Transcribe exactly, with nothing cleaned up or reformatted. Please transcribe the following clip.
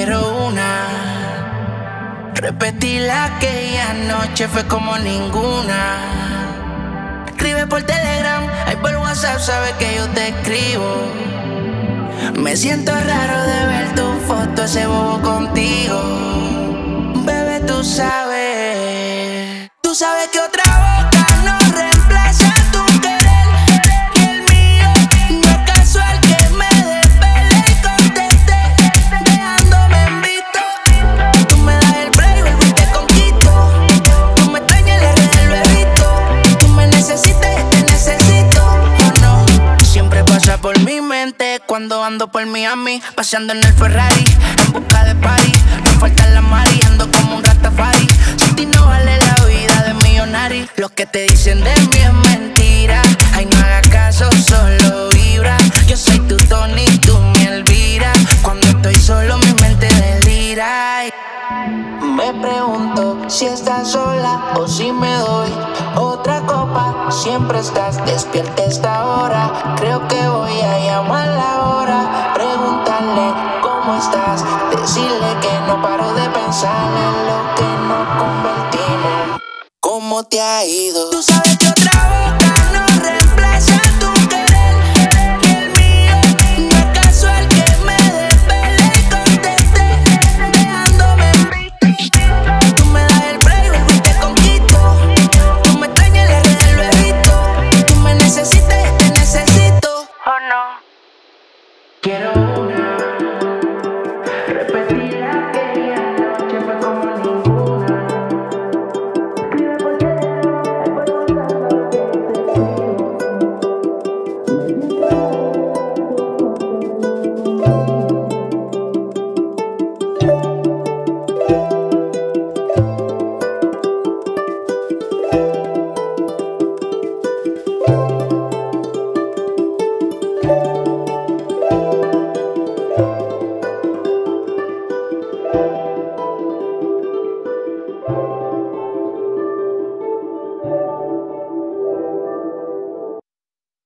quiero una. Repetirla aquella noche fue como ninguna. Escribe por Telegram, ahí por WhatsApp sabes que yo te escribo. Me siento raro de ver tu foto, ese bobo contigo. Bebé, tú sabes, tú sabes que otra boca no reemplaza tu querer. Y el mío no es casual que me desvelé y contesté, dejándome en visto. Tú me das el break, vuelvo y te conquisto. Tú me extrañas, le redes lo he visto. Tú me necesitas y te necesito, ¿o no? Siempre pasa por mi mente cuando ando por Miami, paseando en el Ferrari, en busca de party. No falta la mari, ando como un Rastafari. Sin ti no vale la vida de millonario. Los que te dicen de mí es mentira. Ay, no hagas caso, solo vibra. Yo soy tu Tony, tú mi Elvira. Cuando estoy solo mi mente delira. Ay, me pregunto si estás sola o si me doy otra copa. Siempre estás despierta a esta hora. Creo que voy a llamarla ahora. Preguntarle cómo estás, decirle que no paro de pensar en lo que nos convertimos. ¿Cómo te ha ido? Tú sabes que otra boca no reemplaza tu querer. Y el mío no es casual que me desvelé y contesté, dejándome en visto. Tú me das el break, vuelvo y te conquisto. Tú me extrañas, le redes lo he visto. Tú me necesitas y te necesito, ¿o no? Quiero una. Repetirla aquella noche fue como ninguna. Escribe por Telegram, ahí por WhatsApp sabes que yo te escribo.